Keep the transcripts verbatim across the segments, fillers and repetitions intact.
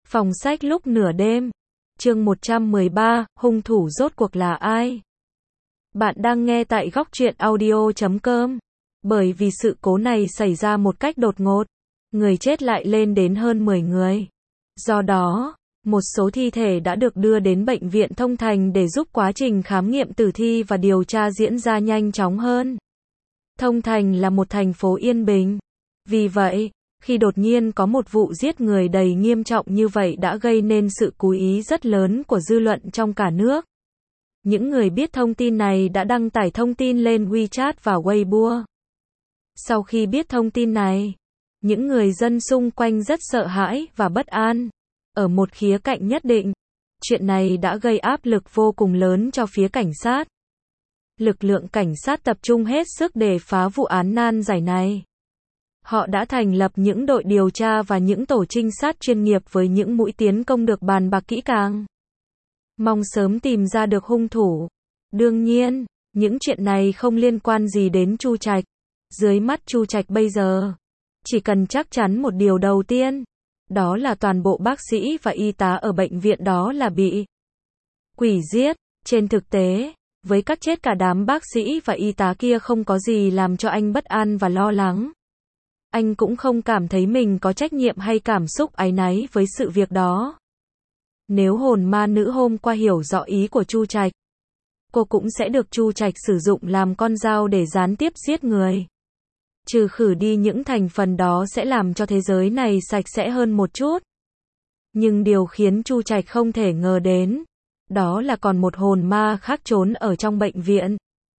Phòng sách lúc nửa đêm. Chương một trăm mười ba, hung thủ rốt cuộc là ai? Bạn đang nghe tại góc truyện audio chấm com. Bởi vì sự cố này xảy ra một cách đột ngột, người chết lại lên đến hơn mười người. Do đó, một số thi thể đã được đưa đến bệnh viện Thông Thành để giúp quá trình khám nghiệm tử thi và điều tra diễn ra nhanh chóng hơn. Thông Thành là một thành phố yên bình. Vì vậy, khi đột nhiên có một vụ giết người đầy nghiêm trọng như vậy đã gây nên sự chú ý rất lớn của dư luận trong cả nước. Những người biết thông tin này đã đăng tải thông tin lên WeChat và Weibo. Sau khi biết thông tin này, những người dân xung quanh rất sợ hãi và bất an. Ở một khía cạnh nhất định, chuyện này đã gây áp lực vô cùng lớn cho phía cảnh sát. Lực lượng cảnh sát tập trung hết sức để phá vụ án nan giải này. Họ đã thành lập những đội điều tra và những tổ trinh sát chuyên nghiệp với những mũi tiến công được bàn bạc kỹ càng, mong sớm tìm ra được hung thủ. Đương nhiên, những chuyện này không liên quan gì đến Chu Trạch. Dưới mắt Chu Trạch bây giờ, chỉ cần chắc chắn một điều đầu tiên, đó là toàn bộ bác sĩ và y tá ở bệnh viện đó là bị quỷ giết. Trên thực tế, với các chết cả đám bác sĩ và y tá kia không có gì làm cho anh bất an và lo lắng. Anh cũng không cảm thấy mình có trách nhiệm hay cảm xúc áy náy với sự việc đó. Nếu hồn ma nữ hôm qua hiểu rõ ý của Chu Trạch, cô cũng sẽ được Chu Trạch sử dụng làm con dao để gián tiếp giết người. Trừ khử đi những thành phần đó sẽ làm cho thế giới này sạch sẽ hơn một chút. Nhưng điều khiến Chu Trạch không thể ngờ đến, đó là còn một hồn ma khác trốn ở trong bệnh viện.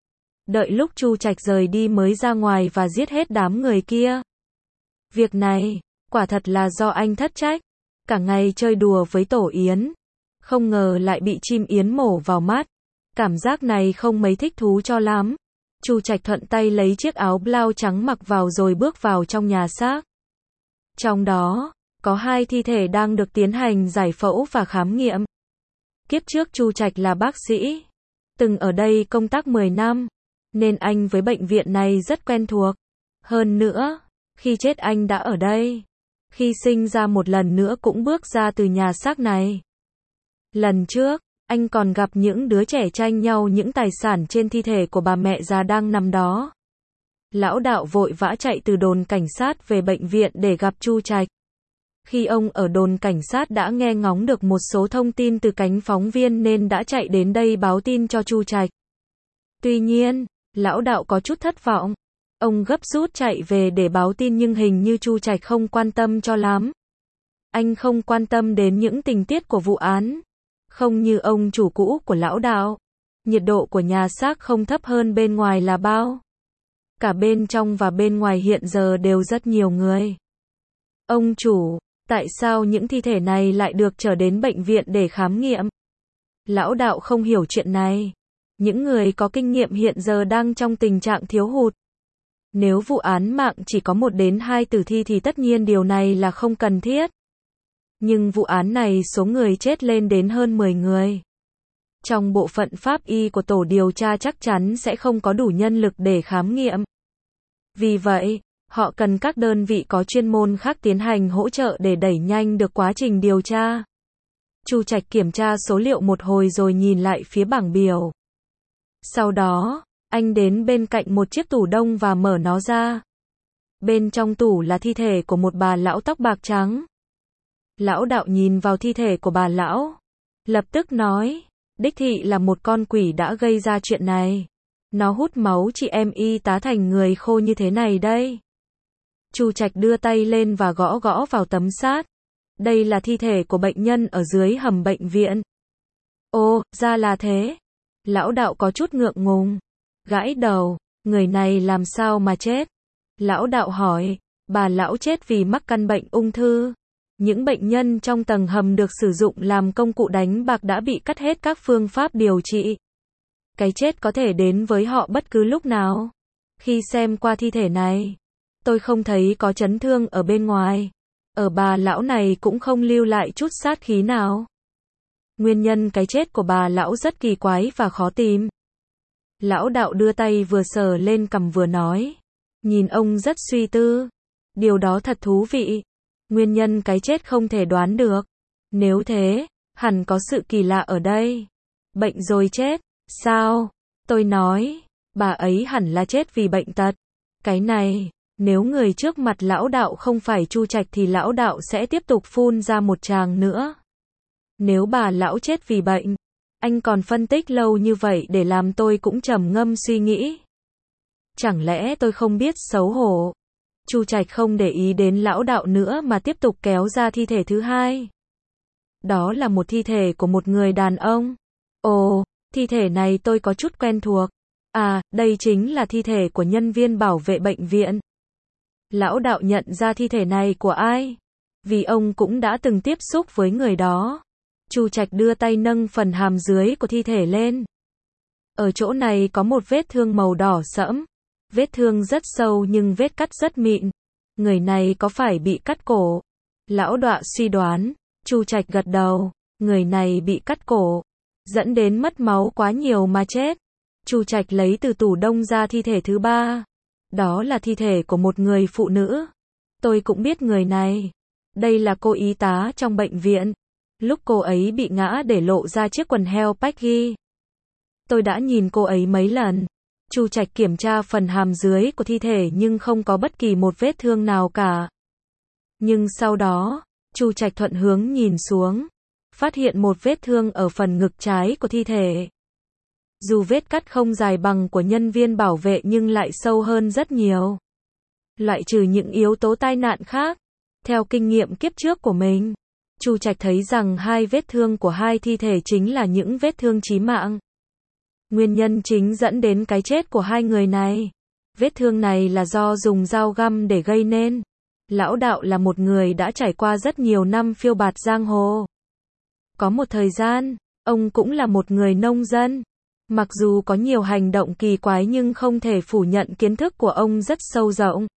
Đợi lúc Chu Trạch rời đi mới ra ngoài và giết hết đám người kia. Việc này, quả thật là do anh thất trách. Cả ngày chơi đùa với tổ yến, không ngờ lại bị chim yến mổ vào mắt. Cảm giác này không mấy thích thú cho lắm. Chu Trạch thuận tay lấy chiếc áo blau trắng mặc vào rồi bước vào trong nhà xác. Trong đó, có hai thi thể đang được tiến hành giải phẫu và khám nghiệm. Kiếp trước Chu Trạch là bác sĩ, từng ở đây công tác mười năm, nên anh với bệnh viện này rất quen thuộc. Hơn nữa, khi chết anh đã ở đây. Khi sinh ra một lần nữa cũng bước ra từ nhà xác này. Lần trước, anh còn gặp những đứa trẻ tranh nhau những tài sản trên thi thể của bà mẹ già đang nằm đó. Lão đạo vội vã chạy từ đồn cảnh sát về bệnh viện để gặp Chu Trạch. Khi ông ở đồn cảnh sát đã nghe ngóng được một số thông tin từ cánh phóng viên nên đã chạy đến đây báo tin cho Chu Trạch. Tuy nhiên, lão đạo có chút thất vọng. Ông gấp rút chạy về để báo tin nhưng hình như Chu Trạch không quan tâm cho lắm. Anh không quan tâm đến những tình tiết của vụ án. Không như ông chủ cũ của lão đạo. Nhiệt độ của nhà xác không thấp hơn bên ngoài là bao. Cả bên trong và bên ngoài hiện giờ đều rất nhiều người. Ông chủ, tại sao những thi thể này lại được trở đến bệnh viện để khám nghiệm? Lão đạo không hiểu chuyện này. Những người có kinh nghiệm hiện giờ đang trong tình trạng thiếu hụt. Nếu vụ án mạng chỉ có một đến hai tử thi thì tất nhiên điều này là không cần thiết. Nhưng vụ án này số người chết lên đến hơn mười người. Trong bộ phận pháp y của tổ điều tra chắc chắn sẽ không có đủ nhân lực để khám nghiệm. Vì vậy, họ cần các đơn vị có chuyên môn khác tiến hành hỗ trợ để đẩy nhanh được quá trình điều tra. Chu Trạch kiểm tra số liệu một hồi rồi nhìn lại phía bảng biểu. Sau đó, anh đến bên cạnh một chiếc tủ đông và mở nó ra. Bên trong tủ là thi thể của một bà lão tóc bạc trắng. Lão đạo nhìn vào thi thể của bà lão, lập tức nói, đích thị là một con quỷ đã gây ra chuyện này. Nó hút máu chị em y tá thành người khô như thế này đây. Chu Trạch đưa tay lên và gõ gõ vào tấm sát. Đây là thi thể của bệnh nhân ở dưới hầm bệnh viện. Ồ, ra là thế. Lão đạo có chút ngượng ngùng. Gãi đầu, người này làm sao mà chết? Lão đạo hỏi, bà lão chết vì mắc căn bệnh ung thư. Những bệnh nhân trong tầng hầm được sử dụng làm công cụ đánh bạc đã bị cắt hết các phương pháp điều trị. Cái chết có thể đến với họ bất cứ lúc nào. Khi xem qua thi thể này, tôi không thấy có chấn thương ở bên ngoài. Ở bà lão này cũng không lưu lại chút sát khí nào. Nguyên nhân cái chết của bà lão rất kỳ quái và khó tìm. Lão đạo đưa tay vừa sờ lên cằm vừa nói. Nhìn ông rất suy tư. Điều đó thật thú vị. Nguyên nhân cái chết không thể đoán được. Nếu thế, hẳn có sự kỳ lạ ở đây. Bệnh rồi chết, sao? Tôi nói, bà ấy hẳn là chết vì bệnh tật. Cái này, nếu người trước mặt lão đạo không phải Chu Trạch thì lão đạo sẽ tiếp tục phun ra một tràng nữa. Nếu bà lão chết vì bệnh, anh còn phân tích lâu như vậy để làm tôi cũng trầm ngâm suy nghĩ. Chẳng lẽ tôi không biết xấu hổ? Chu Trạch không để ý đến lão đạo nữa mà tiếp tục kéo ra thi thể thứ hai. Đó là một thi thể của một người đàn ông. Ồ, thi thể này tôi có chút quen thuộc. À, đây chính là thi thể của nhân viên bảo vệ bệnh viện. Lão đạo nhận ra thi thể này của ai? Vì ông cũng đã từng tiếp xúc với người đó. Chu Trạch đưa tay nâng phần hàm dưới của thi thể lên. Ở chỗ này có một vết thương màu đỏ sẫm. Vết thương rất sâu nhưng vết cắt rất mịn. Người này có phải bị cắt cổ? Lão đạo suy đoán. Chu Trạch gật đầu. Người này bị cắt cổ, dẫn đến mất máu quá nhiều mà chết. Chu Trạch lấy từ tủ đông ra thi thể thứ ba. Đó là thi thể của một người phụ nữ. Tôi cũng biết người này. Đây là cô y tá trong bệnh viện. Lúc cô ấy bị ngã để lộ ra chiếc quần heo Peggy. Tôi đã nhìn cô ấy mấy lần. Chu Trạch kiểm tra phần hàm dưới của thi thể nhưng không có bất kỳ một vết thương nào cả. Nhưng sau đó, Chu Trạch thuận hướng nhìn xuống, phát hiện một vết thương ở phần ngực trái của thi thể. Dù vết cắt không dài bằng của nhân viên bảo vệ nhưng lại sâu hơn rất nhiều. Loại trừ những yếu tố tai nạn khác, theo kinh nghiệm kiếp trước của mình, Chu Trạch thấy rằng hai vết thương của hai thi thể chính là những vết thương chí mạng. Nguyên nhân chính dẫn đến cái chết của hai người này. Vết thương này là do dùng dao găm để gây nên. Lão đạo là một người đã trải qua rất nhiều năm phiêu bạt giang hồ. Có một thời gian, ông cũng là một người nông dân. Mặc dù có nhiều hành động kỳ quái nhưng không thể phủ nhận kiến thức của ông rất sâu rộng.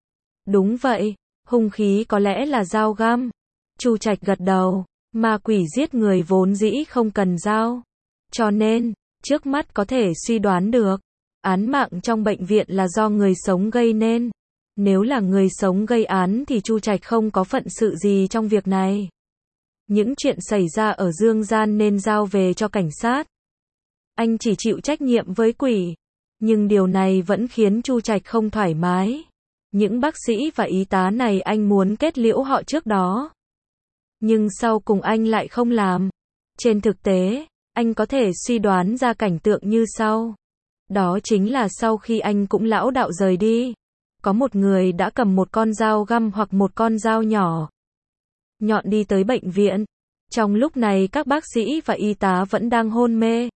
Đúng vậy, hung khí có lẽ là dao găm. Chu Trạch gật đầu, ma quỷ giết người vốn dĩ không cần dao. Cho nên, trước mắt có thể suy đoán được, án mạng trong bệnh viện là do người sống gây nên. Nếu là người sống gây án thì Chu Trạch không có phận sự gì trong việc này. Những chuyện xảy ra ở dương gian nên giao về cho cảnh sát. Anh chỉ chịu trách nhiệm với quỷ. Nhưng điều này vẫn khiến Chu Trạch không thoải mái. Những bác sĩ và y tá này anh muốn kết liễu họ trước đó. Nhưng sau cùng anh lại không làm. Trên thực tế, anh có thể suy đoán ra cảnh tượng như sau. Đó chính là sau khi anh cũng lão đạo rời đi, có một người đã cầm một con dao găm hoặc một con dao nhỏ nhọn đi tới bệnh viện. Trong lúc này các bác sĩ và y tá vẫn đang hôn mê.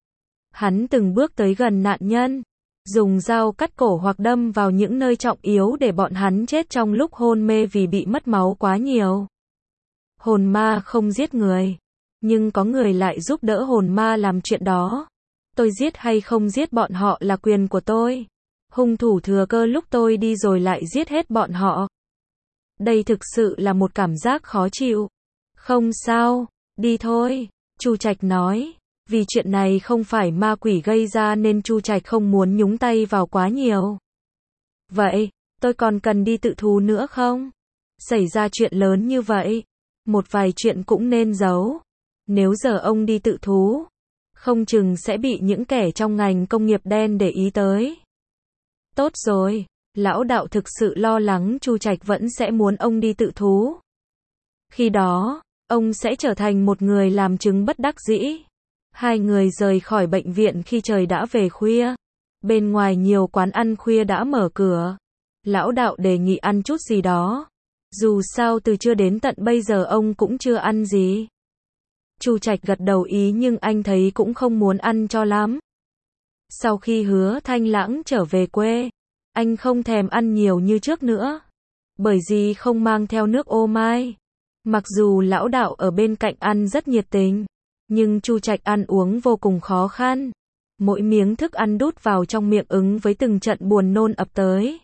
Hắn từng bước tới gần nạn nhân, dùng dao cắt cổ hoặc đâm vào những nơi trọng yếu để bọn hắn chết trong lúc hôn mê vì bị mất máu quá nhiều. Hồn ma không giết người, nhưng có người lại giúp đỡ hồn ma làm chuyện đó. Tôi giết hay không giết bọn họ là quyền của tôi. Hung thủ thừa cơ lúc tôi đi rồi lại giết hết bọn họ. Đây thực sự là một cảm giác khó chịu. Không sao, đi thôi, Chu Trạch nói. Vì chuyện này không phải ma quỷ gây ra nên Chu Trạch không muốn nhúng tay vào quá nhiều. Vậy, tôi còn cần đi tự thú nữa không? Xảy ra chuyện lớn như vậy, một vài chuyện cũng nên giấu. Nếu giờ ông đi tự thú, không chừng sẽ bị những kẻ trong ngành công nghiệp đen để ý tới. Tốt rồi, lão đạo thực sự lo lắng Chu Trạch vẫn sẽ muốn ông đi tự thú. Khi đó, ông sẽ trở thành một người làm chứng bất đắc dĩ. Hai người rời khỏi bệnh viện khi trời đã về khuya. Bên ngoài nhiều quán ăn khuya đã mở cửa. Lão đạo đề nghị ăn chút gì đó. Dù sao từ trưa đến tận bây giờ ông cũng chưa ăn gì. Chu Trạch gật đầu ý nhưng anh thấy cũng không muốn ăn cho lắm. Sau khi Hứa Thanh Lãng trở về quê, anh không thèm ăn nhiều như trước nữa. Bởi vì không mang theo nước ô mai. Mặc dù lão đạo ở bên cạnh ăn rất nhiệt tình, nhưng Chu Trạch ăn uống vô cùng khó khăn. Mỗi miếng thức ăn đút vào trong miệng ứng với từng trận buồn nôn ập tới.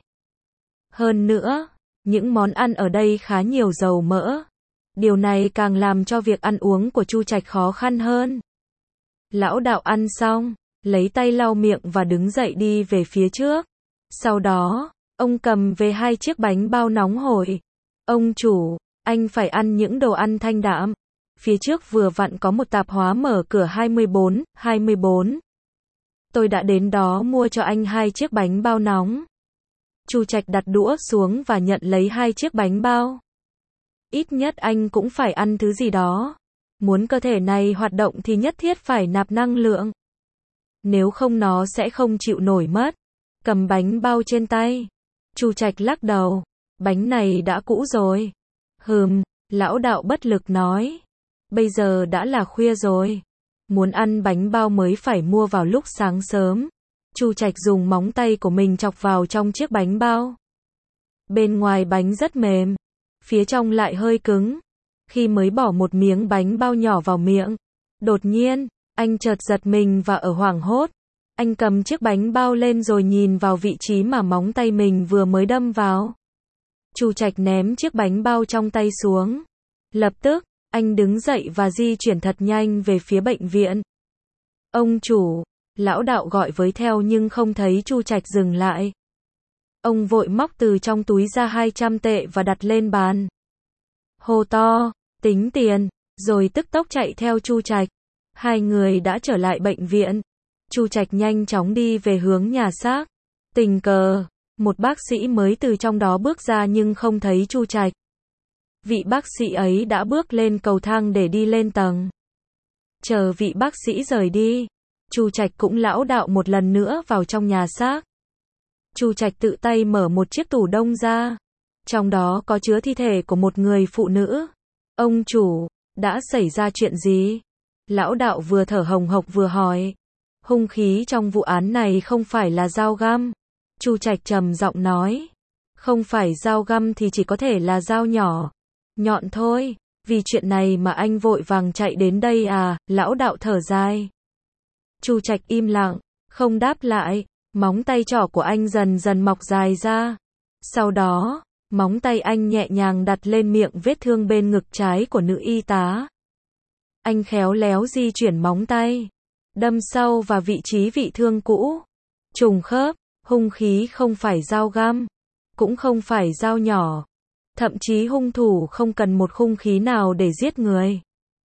Hơn nữa, những món ăn ở đây khá nhiều dầu mỡ. Điều này càng làm cho việc ăn uống của Chu Trạch khó khăn hơn. Lão đạo ăn xong, lấy tay lau miệng và đứng dậy đi về phía trước. Sau đó, ông cầm về hai chiếc bánh bao nóng hổi. Ông chủ, anh phải ăn những đồ ăn thanh đạm. phía trước vừa vặn có một tạp hóa mở cửa hai mươi bốn, hai mươi bốn. Tôi đã đến đó mua cho anh hai chiếc bánh bao nóng. Chu Trạch đặt đũa xuống và nhận lấy hai chiếc bánh bao. Ít nhất anh cũng phải ăn thứ gì đó. Muốn cơ thể này hoạt động thì nhất thiết phải nạp năng lượng. Nếu không nó sẽ không chịu nổi mất. Cầm bánh bao trên tay. Chu Trạch lắc đầu. Bánh này đã cũ rồi. Hừm, lão đạo bất lực nói. Bây giờ đã là khuya rồi. Muốn ăn bánh bao mới phải mua vào lúc sáng sớm. Chu Trạch dùng móng tay của mình chọc vào trong chiếc bánh bao. Bên ngoài bánh rất mềm. Phía trong lại hơi cứng. Khi mới bỏ một miếng bánh bao nhỏ vào miệng. Đột nhiên, anh chợt giật mình và ở hoảng hốt. Anh cầm chiếc bánh bao lên rồi nhìn vào vị trí mà móng tay mình vừa mới đâm vào. Chu Trạch ném chiếc bánh bao trong tay xuống. Lập tức, anh đứng dậy và di chuyển thật nhanh về phía bệnh viện. Ông chủ, lão đạo gọi với theo nhưng không thấy Chu Trạch dừng lại. Ông vội móc từ trong túi ra hai trăm tệ và đặt lên bàn. Hô to, tính tiền, rồi tức tốc chạy theo Chu Trạch. Hai người đã trở lại bệnh viện. Chu Trạch nhanh chóng đi về hướng nhà xác. Tình cờ, một bác sĩ mới từ trong đó bước ra nhưng không thấy Chu Trạch. Vị bác sĩ ấy đã bước lên cầu thang để đi lên tầng. Chờ vị bác sĩ rời đi, Chu Trạch cũng lão đạo một lần nữa vào trong nhà xác. Chu Trạch tự tay mở một chiếc tủ đông ra. Trong đó có chứa thi thể của một người phụ nữ. Ông chủ, đã xảy ra chuyện gì? Lão đạo vừa thở hồng hộc vừa hỏi. Hung khí trong vụ án này không phải là dao găm. Chu Trạch trầm giọng nói. Không phải dao găm thì chỉ có thể là dao nhỏ. Nhọn thôi. Vì chuyện này mà anh vội vàng chạy đến đây à? Lão đạo thở dài. Chu Trạch im lặng, không đáp lại. Móng tay trỏ của anh dần dần mọc dài ra. Sau đó, móng tay anh nhẹ nhàng đặt lên miệng vết thương bên ngực trái của nữ y tá. Anh khéo léo di chuyển móng tay, đâm sâu vào vị trí vị thương cũ. Trùng khớp, hung khí không phải dao găm, cũng không phải dao nhỏ. Thậm chí hung thủ không cần một hung khí nào để giết người,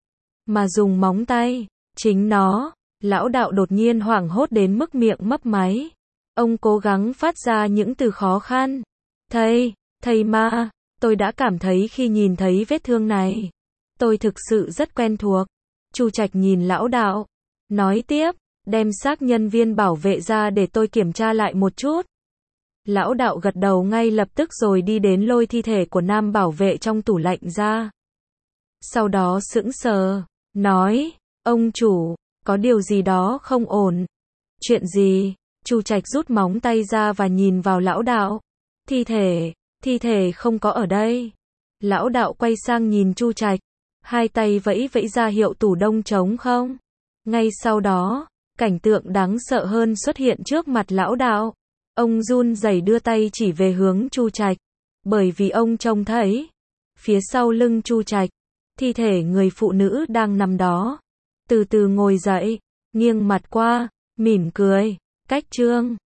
mà dùng móng tay, chính nó. Lão đạo đột nhiên hoảng hốt đến mức miệng mấp máy. Ông cố gắng phát ra những từ khó khăn. Thầy, thầy ma, tôi đã cảm thấy khi nhìn thấy vết thương này. Tôi thực sự rất quen thuộc. Chu Trạch nhìn lão đạo, nói tiếp, đem xác nhân viên bảo vệ ra để tôi kiểm tra lại một chút. Lão đạo gật đầu ngay lập tức rồi đi đến lôi thi thể của nam bảo vệ trong tủ lạnh ra. Sau đó sững sờ, nói, ông chủ, có điều gì đó không ổn. Chuyện gì? Chu Trạch rút móng tay ra và nhìn vào lão đạo. Thi thể, thi thể không có ở đây. Lão đạo quay sang nhìn Chu Trạch, hai tay vẫy vẫy ra hiệu tủ đông trống không. Ngay sau đó, cảnh tượng đáng sợ hơn xuất hiện trước mặt lão đạo. Ông run rẩy đưa tay chỉ về hướng Chu Trạch, bởi vì ông trông thấy, phía sau lưng Chu Trạch, thi thể người phụ nữ đang nằm đó. Từ từ ngồi dậy, nghiêng mặt qua, mỉm cười, cách trương.